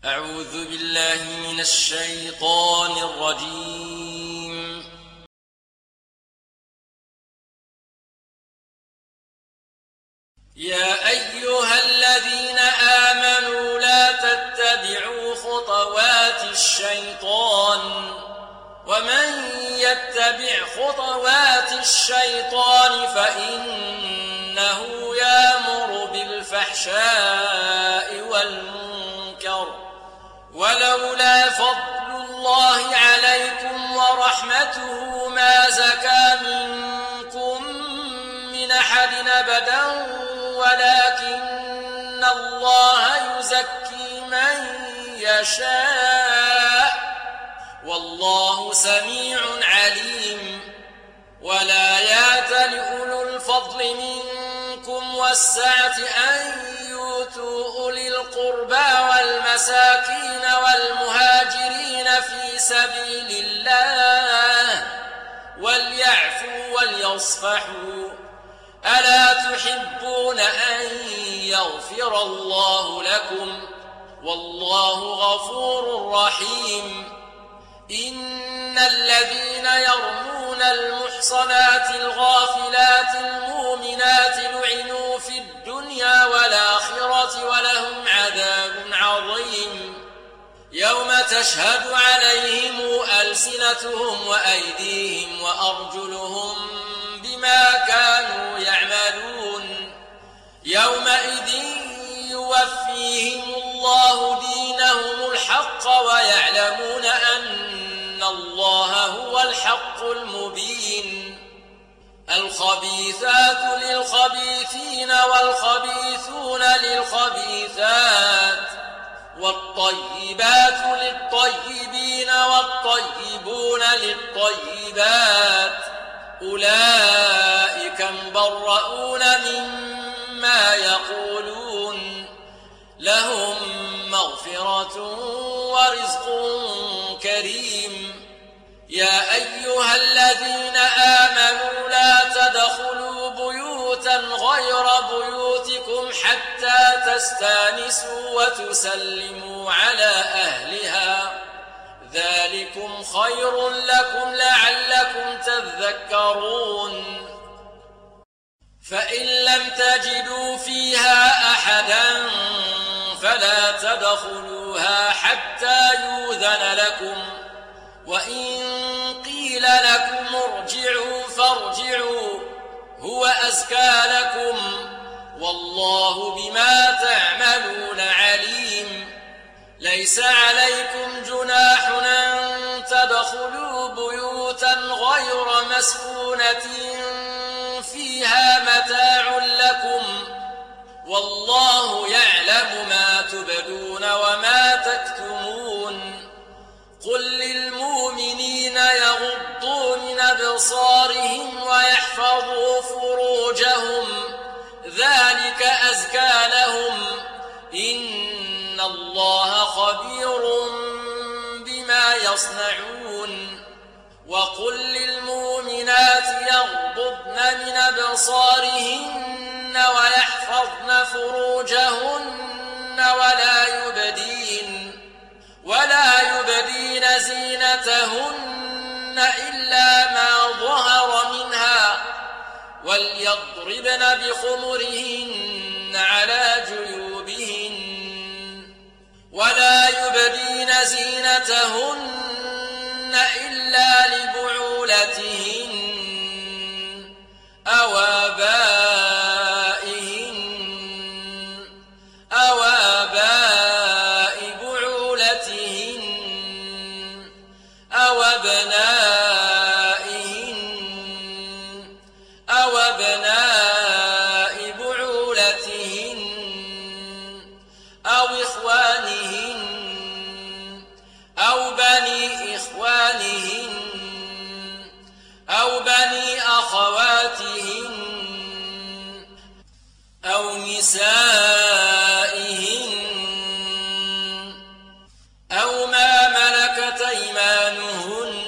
أعوذ بالله من الشيطان الرجيم. يا أيها الذين آمنوا لا تتبعوا خطوات الشيطان ومن يتبع خطوات الشيطان فإنه يأمر بالفحشاء والمنكر ولولا فضل الله عليكم ورحمته ما زكى منكم من أحد أبدا ولكن الله يزكي من يشاء والله سميع عليم. ولا يأتل أولو الفضل منكم والسعة أن يؤتوا أولي القربى والمساكين والمهاجرين في سبيل الله وليعفوا وليصفحوا ألا تحبون أن يغفر الله لكم والله غفور رحيم. إن الذين يرمون المحصنات الغافلات المؤمنات لعنوا في الدنيا والآخرة ولهم عذاب عظيم يوم تشهد عليهم ألسنتهم وأيديهم وأرجلهم بما كانوا يعملون يومئذ يوفيهم الله دينهم الحق ويعلمون أن الله هو الحق المبين. الخبيثات للخبيثين والخبيثون للخبيثات والطيبات للطيبين والطيبون للطيبات أولئك مبرؤون مما يقولون لهم مغفرة ورزق كريم. يا أيها الذين آمنوا لا تدخلوا بيوتا غير بيوتكم حتى تستانسوا وتسلموا على أهلها ذلكم خير لكم لعلكم تذكرون. فإن لم تجدوا فيها أحدا فلا تدخلوها حتى يؤذن لكم وإن قيل لكم ارجعوا فارجعوا هو أزكى لكم والله بما تعملون عليم. ليس عليكم جناح أن تدخلوا بيوتا غير مسكونة فيها متاع لكم والله يعلم ما تبدون وما تكتمون. قل للمؤمنين يغضوا من أبصارهم ويحفظوا فروجهم ذلك أزكى لهم إن الله خبير بما يصنعون. وقل للمؤمنات يغضضن من أبصارهن ويحفظن فروجهن ولا يبدين زينتهن إلا ما ظهر منها وليضربن بخمرهن على جيوبهن ولا يبدين زينتهن إلا لبعولتهن أو آباء بعولتهن أو أبنائهن أو أبناء بعولتهن أو إخوانهن أو بني إخوانهن أو بني أخواتهن أو نسائهن أو ما ملكت أيمانهن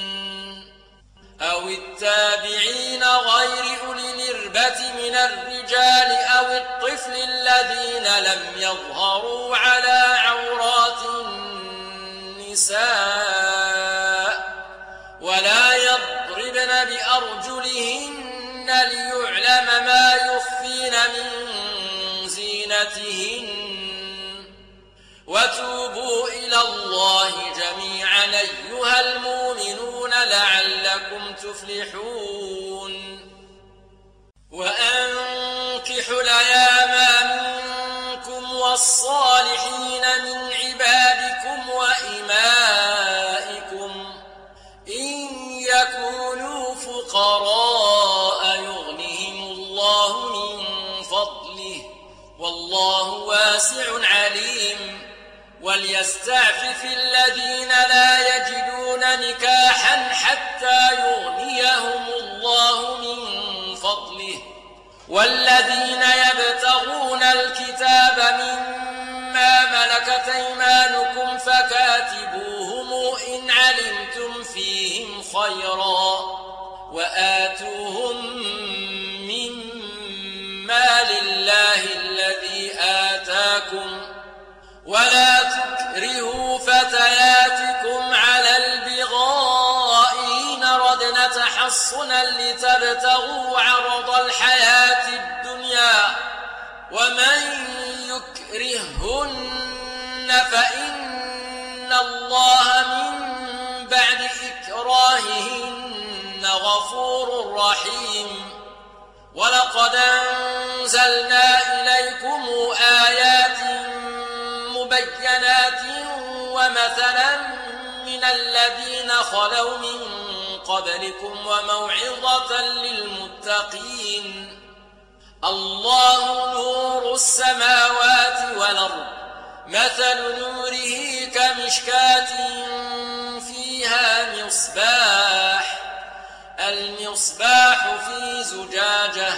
أو التابعين غير أولي الإربة من الرجال الرجال أو الطفل الذين لم يظهروا على عورات النساء ولا يضربن بأرجلهن ليعلم ما يخفين من زينتهن وتوبوا إلى الله جميعا أيها المؤمنون لعلكم تفلحون وأنكحوا الأيام منكم والصالحين من عبادكم وإمائكم إن يكونوا فقراء يغنهم الله من فضله والله واسع عليم وليستعفف الذين لا يجدون نكاحا حتى يغنيهم الله من فضله والذين يبتغون الكتاب مما ملكت أيمانكم فكاتبوهم إن علمتم فيهم خيرا وآتوهم مما لله الذي آتاكم ولا تكرهوا فتياتكم على البغاء إن ردنا تحصنا لتبتغوا عرض الحياة الدنيا ومن يكرهن فإن الله من بعد إكراههن غفور رحيم ولقد أنزلنا إليكم آيات مبينات ومثلا من الذين خلوا من قبلكم وموعظة للمتقين الله نور السماوات والأرض مثل نوره كمشكاة فيها مصباح المصباح في زجاجة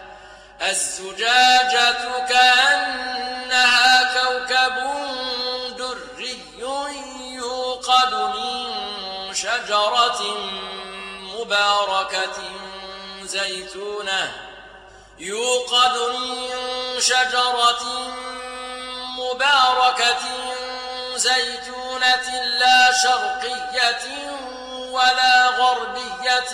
الزجاجة كأنها كوكب دري يوقد من شجرة مباركة زيتونة لا شرقية ولا غربية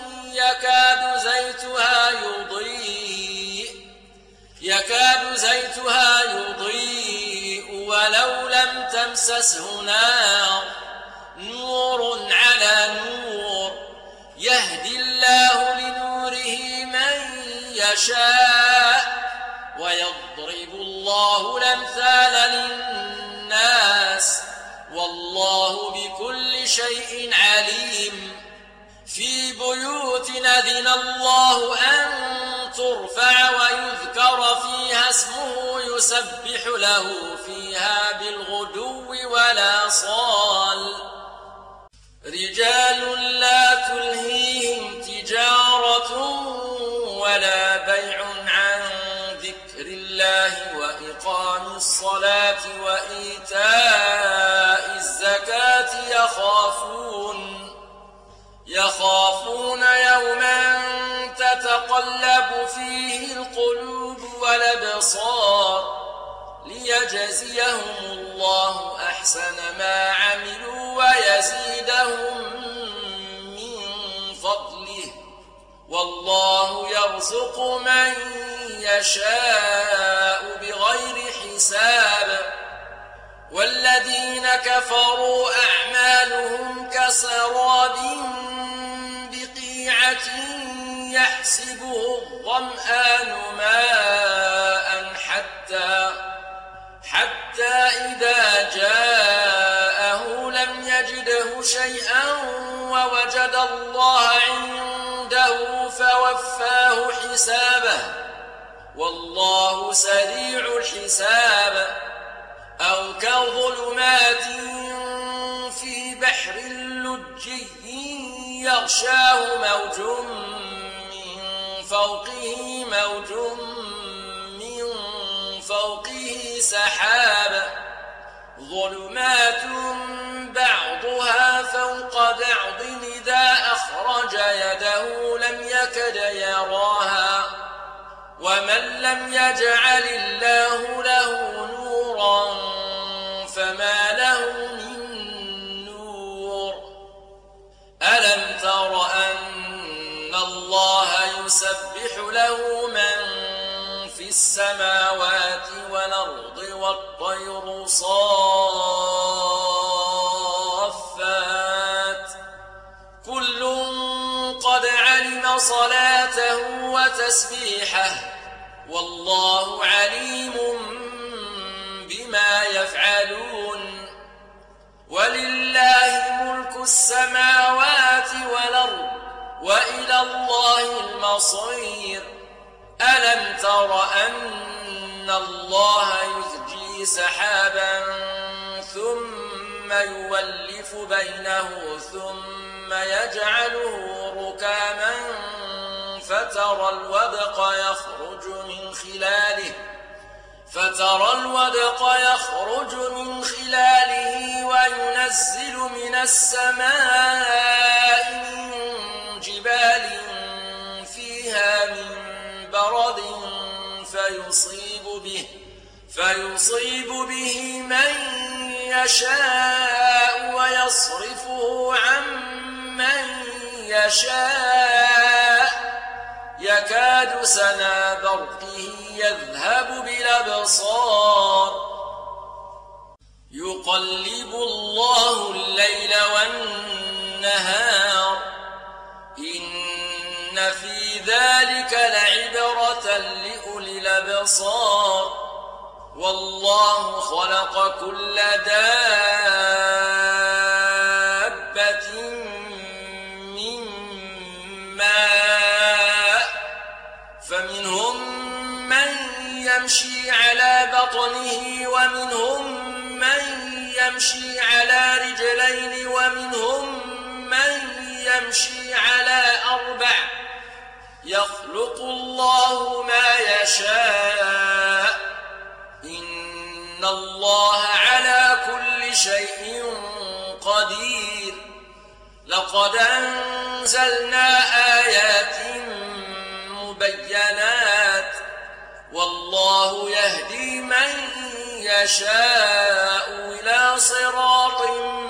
يكاد زيتها يضيء ولو لم تمسسه نار نور على نور يهدي الله لنوره من يشاء ويضرب الله الأمثال للناس والله بكل شيء عليم في بيوت أذن الله أن ترفع ويذكر فيها اسمه يسبح له فيها بالغدو والآصال رجال لا تلهيهم تجارة ولا بيع عن ذكر الله وإقام الصلاة وإيتاء الزكاة يخافون يوما تتقلب فيه القلوب والأبصار ليجزيهم الله أحسن ما عملوا ويزيدهم من فضله والله يرزق من يشاء بغير حساب والذين كفروا أعمالهم كسراب بقيعة يحسبه الظمآن ماء حتى إذا جاءه لم يجده شيئا ووجد الله عنده فوفاه حسابه والله سريع الحساب أو كظلمات في بحر لجي يغشاه موج من فوقه سحاب ظلمات بعضها فوق بعض إذا أخرج يده لم يكد يراها ومن لم يجعل الله له نورا فما له من نور ألم تر أن الله يسبح له من في السماوات والأرض والطير صافات كل قد علم صلاته وتسبيحه والله عليم بما يفعلون ولله ملك السماوات والأرض وإلى الله المصير ألم تر أن الله يزجي سحابا ثم يولف بينه ثم يجعله ركاما فترى الودق يخرج من خلاله وينزل من السماء من جبال فيها من برد فيصيب به من يشاء ويصرفه عن من يشاء يكاد سنا برقه يذهب بالأبصار يقلب الله الليل والنهار إن في ذلك لعبرة لأولي الأبصار والله خلق كل دابة من ماء فمنهم من يمشي على بطنه ومنهم من يمشي على رجلين ومنهم من يمشي على أربع يخلق الله ما يشاء إن الله على كل شيء قدير لقد أنزلنا آيات مبينات والله يهدي من يشاء إلى صراط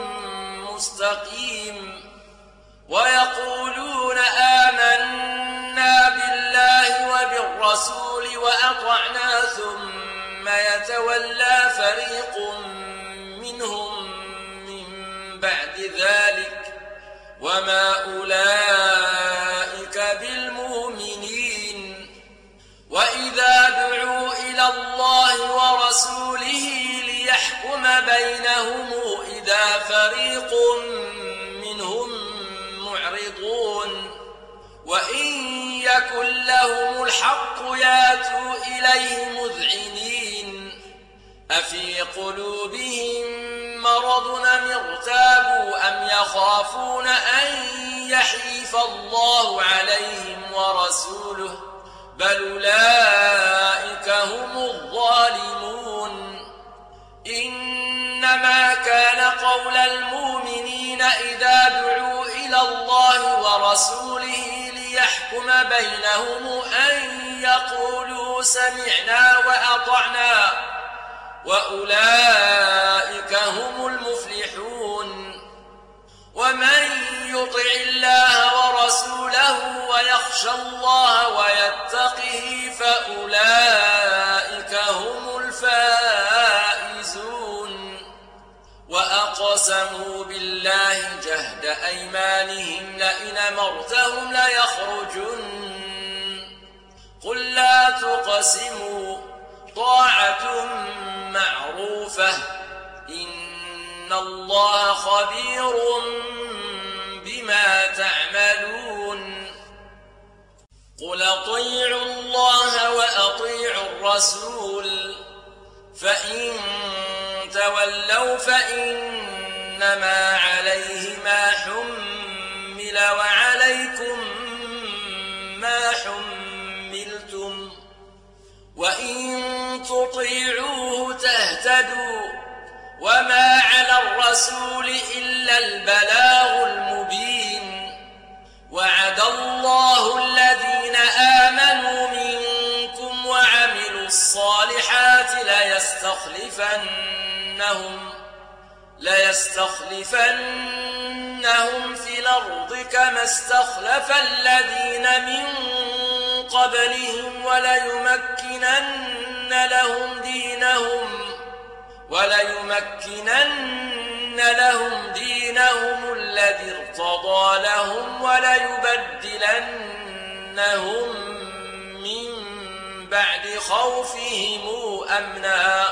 مستقيم ويقولون آمنا بالله وبالرسول وأطعنا ثم يتولى فريق منهم من بعد ذلك وما أولئك بالمؤمنين وإذا دعوا إلى الله ورسوله ليحكم بينهم إذا فريق منهم معرضون وإن يكن لهم الحق ياتوا إليه مذعنين أفي قلوبهم مرض أم ارتابوا أم يخافون أن يحيف الله عليهم ورسوله بل أولئك هم الظالمون إنما كان قول المؤمنين إذا دعوا إلى الله ورسوله ليحكم بينهم أن يقولوا سمعنا وأطعنا وأولئك هم المفلحون ومن يطع الله ورسوله ويخشى الله ويتقه فأولئك هم الفائزون وأقسموا بالله جهد أيمانهم لئن أمرتهم ليخرجن قل لا تقسموا طاعة معروفة إن الله خبير بما تعملون قل أطيعوا الله وأطيعوا الرسول فإن تولوا فإنما عليه ما حمل وعليكم ما حملتم وإن تطيعوه تهتدوا وما على الرسول إلا البلاغ المبين وعد الله الذين آمنوا منكم الصالحات ليستخلفنهم في الأرض كما استخلف الذين من قبلهم وليمكنن لهم دينهم الذي ارتضى لهم وليبدلنهم من بعد خوفهم أمنا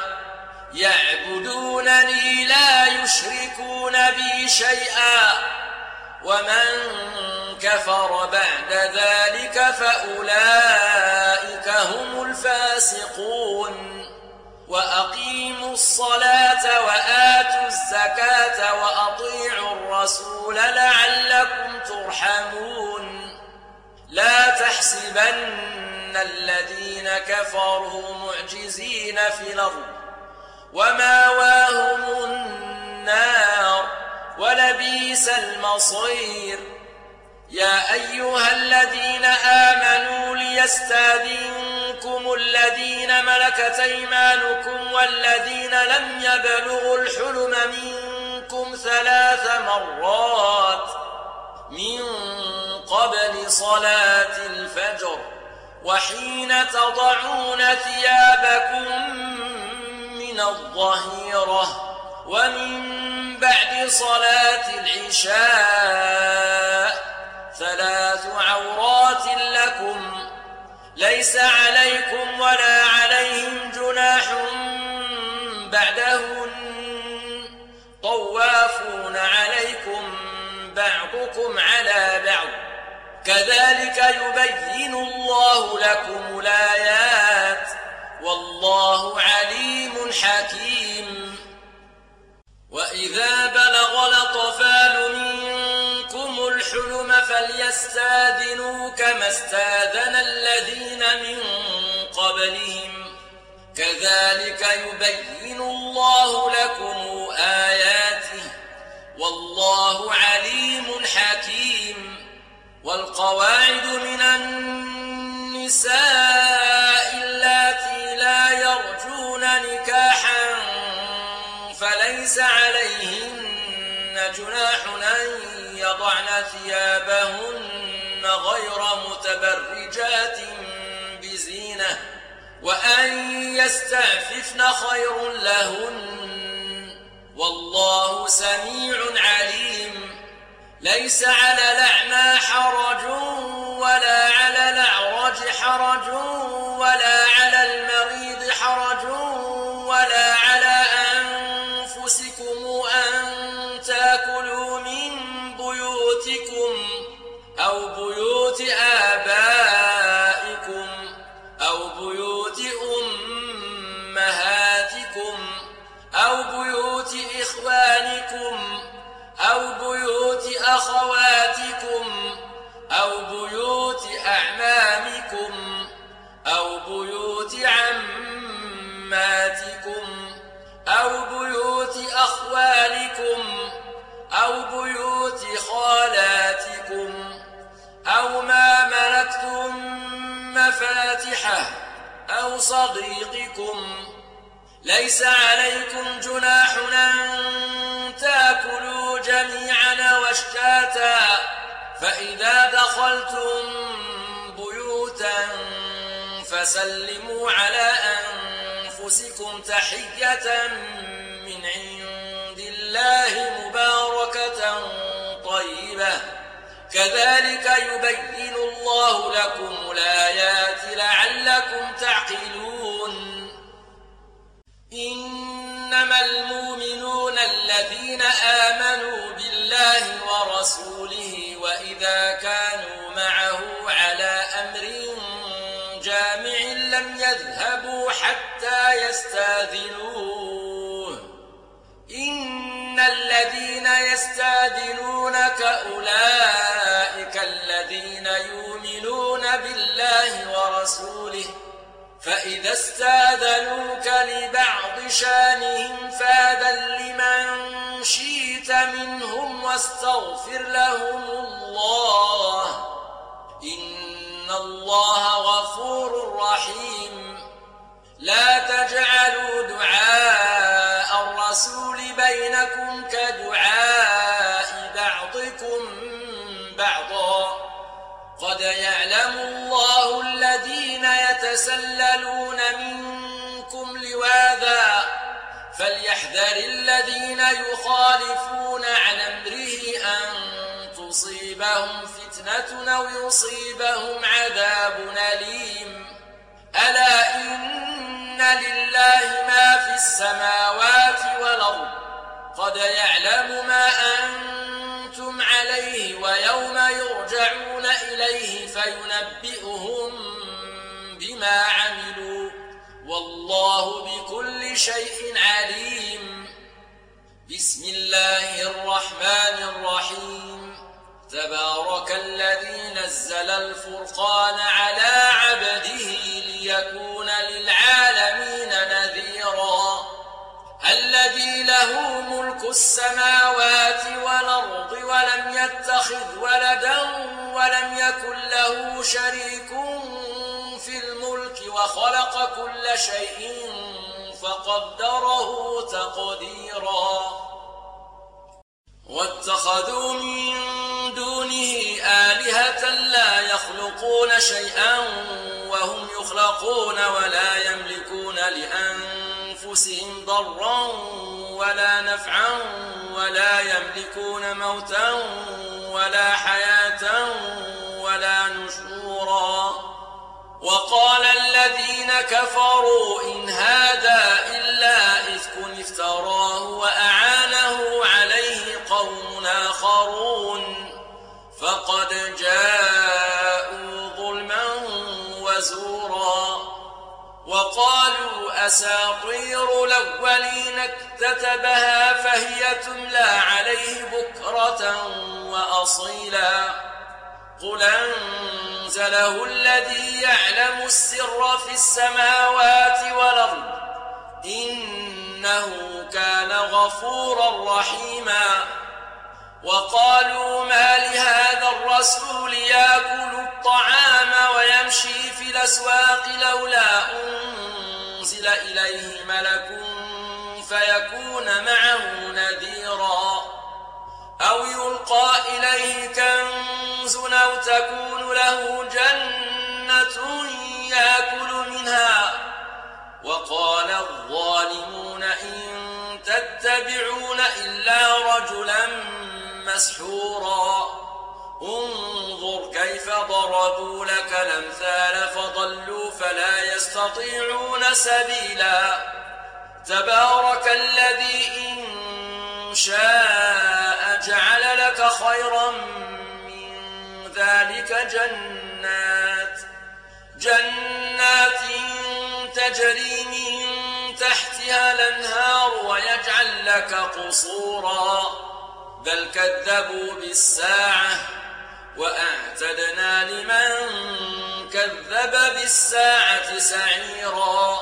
يعبدونني لا يشركون بي شيئا ومن كفر بعد ذلك فأولئك هم الفاسقون وأقيموا الصلاة وآتوا الزكاة وأطيعوا الرسول لعلكم ترحمون لا تحسبن الذين كفروا معجزين في الأرض ومأواهم النار ولبئس المصير يا أيها الذين آمنوا ليستأذنكم الذين ملكت أيمانكم والذين لم يبلغوا الحلم منكم 3 مرات من قبل صلاة الفجر وحين تضعون ثيابكم من الظهيرة ومن بعد صلاة العشاء 3 عورات لكم ليس عليكم ولا عليهم جناح بعدهن طوافون عليكم بعضكم على بعض كذلك يبين الله لكم الآيات والله عليم حكيم وإذا بلغ الأطفال منكم الحلم فليستأذنوا كما استأذن الذين من قبلهم كذلك يبين الله لكم آياته والله عليم حكيم والقواعد من النساء اللاتي لا يرجون نكاحا فليس عليهن جناح أن يضعن ثيابهن غير متبرجات بزينة وأن يستعففن خير لهن والله سميع عليم ليس على الأعمى حرج ولا على الأعرج حرج ولا على المريض حرج ولا على أنفسكم أن تأكلوا من بيوتكم أو بيوت آبائكم أو بيوت أمهاتكم أو بيوت إخوانكم أو بيوت أخواتكم أو بيوت أعمامكم أو بيوت عماتكم أو بيوت أخوالكم أو بيوت خالاتكم أو ما ملكتم مفاتحه أو صديقكم ليس عليكم جناح أن تأكلوا جميعا واشتاتا فإذا دخلتم بيوتا فسلموا على أنفسكم تحية من عند الله مباركة طيبة كذلك يبين الله لكم الآيات لعلكم تعقلون إنما المؤمنون الذين آمنوا بالله ورسوله وإذا كانوا معه على أمر جامع لم يذهبوا حتى يستأذنوه إن الذين يستأذنونك أولئك الذين يؤمنون بالله ورسوله فإذا استأذنوك لبعض شانهم فأذن لمن شئت منهم واستغفر لهم الله إن الله غفور رحيم لا تجعلوا دعاء الرسول بينكم كدعاء بعضكم بعضا قد يعلم الله الذين يتسللون منكم لواذا فليحذر الذين يخالفون عن أمره أن تصيبهم فتنة أو يصيبهم عذاب أليم ألا إن لله ما في السماوات والأرض قد يعلم ما أنتم عليه ويوم يرجعون إليه فينبئهم بما عملوا والله بكل شيء عليم. بسم الله الرحمن الرحيم. تبارك الذي نزل الفرقان على عبده ليكون للعالمين نذيرا الذي له ملك السماوات والأرض ولم يتخذ ولدا ولم يكن له شريك في الملك وخلق كل شيء فقدره تقديرا واتخذوا من دونه آلهة لا يخلقون شيئا وهم يخلقون ولا يملكون لأنفسهم ضرا ولا نفعا ولا يملكون موتا ولا حياة ولا نشورا وقال الذين كفروا إن هذا إلا إفك افتراه وأعانه عليه قوم آخرون فقد جاءوا ظلما وزورا وقالوا أساطير الأولين اكتتبها فهي تملى عليه بكرة وأصيلا قل أنزله الذي يعلم السر في السماوات والأرض إنه كان غفورا رحيما وقالوا ما لهذا الرسول يأكل الطعام ويمشي في الأسواق لولا أنزل إليه ملك فيكون معه نذيرا أو يلقى إليه كنز أو تكون له جنة يأكل منها وقال الظالمون إن تتبعون إلا رجلا مسحورا انظر كيف ضربوا لك الأمثال فضلوا فلا يستطيعون سبيلا تبارك الذي إن شاء جعل لك خيرا من ذلك جنات تجري من تحتها الأنهار ويجعل لك قصورا بل كذبوا بالساعة وأعتدنا لمن كذب بالساعة سعيرا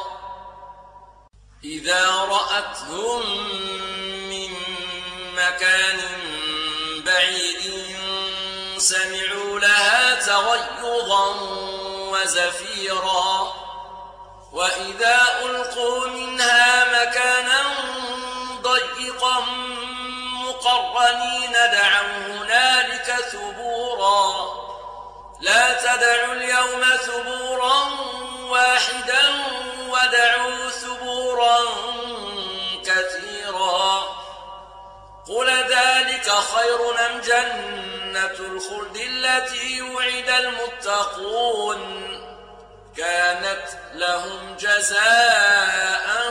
إذا رأتهم من مكان بعيد سمعوا لها تغيظا وزفيرا وإذا ألقوا منها مكانا ضيقا مقرنين دعوا هنالك ثبورا لا تدعوا اليوم ثبورا واحدا ودعوا ثبورا كثيرا قل ذلك خير أم جنة الخلد التي وعد المتقون كانت لهم جزاء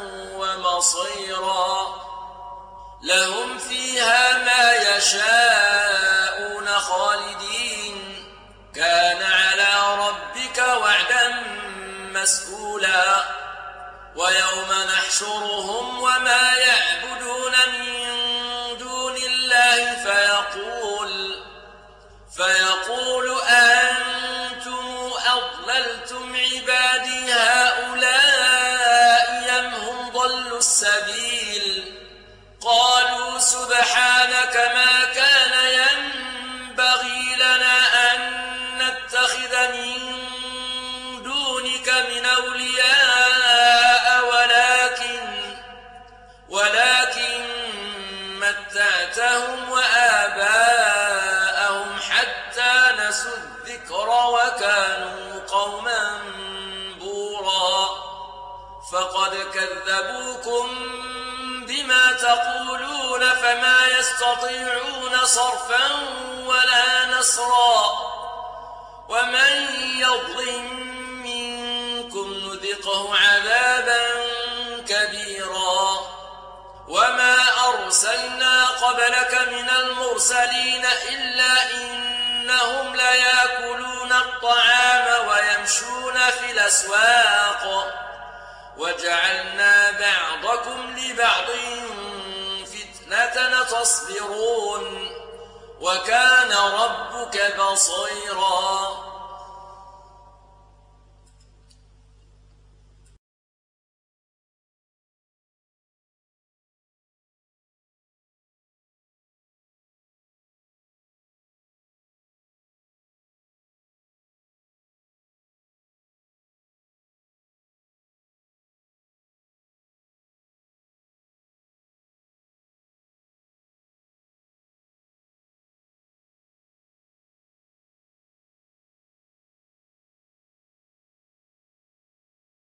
ومصيرا لهم فيها ما يشاءون خالدين كان على ربك وعدا مسئولا ويوم نحشرهم وما يعبدون من دون الله فيقول أنتم أضللتم عبادي هؤلاء أم هم ضلوا السبيل قالوا سبحانك ما كان ينبغي لنا أن نتخذ من دونك من أولياء فقد كذبوكم بما تقولون فما يستطيعون صرفا ولا نصرا ومن يظلم منكم نذقه عذابا كبيرا وما أرسلنا قبلك من المرسلين إلا إنهم ليأكلون الطعام ويمشون في الأسواق وجعلنا بعضكم لبعض فتنة تصبرون وكان ربك بصيرا